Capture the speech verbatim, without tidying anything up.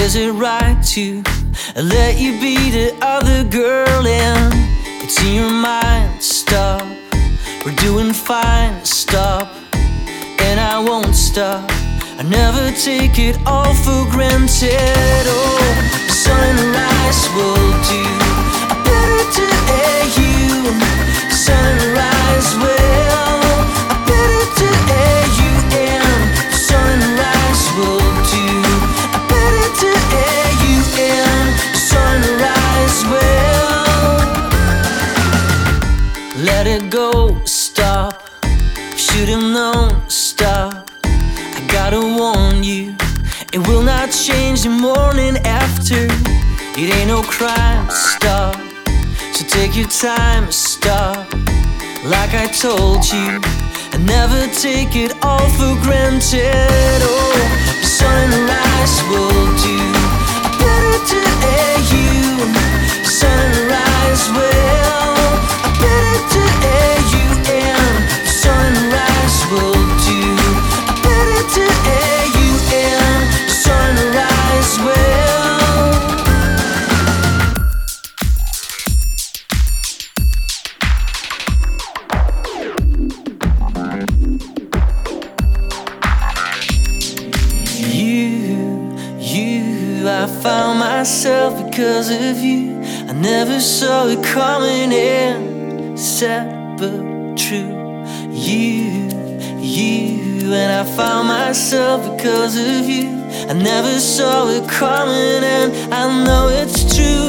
Is it right to let you be the other girl? And it's in your mind, stop. We're doing fine, stop. And I won't stop. I never take it all for granted. Oh, sunrise will do. I better to air you. Sunrise will. I better to air you. And sunrise will do. I better to air you. And sunrise will. Let it go, stop. Should have known, stop. I gotta warn you, it will not change the morning after. It ain't no crime, stop. So take your time, stop. Like I told you, I never take it all for granted. Oh, the sunrise will do. I better to air you. Sunrise will. I better to air you. And the sunrise will do. I better to air you. And the sunrise will. I found myself because of you. I never saw it coming in, sad but true. You, you, and I found myself because of you. I never saw it coming, and I know it's true.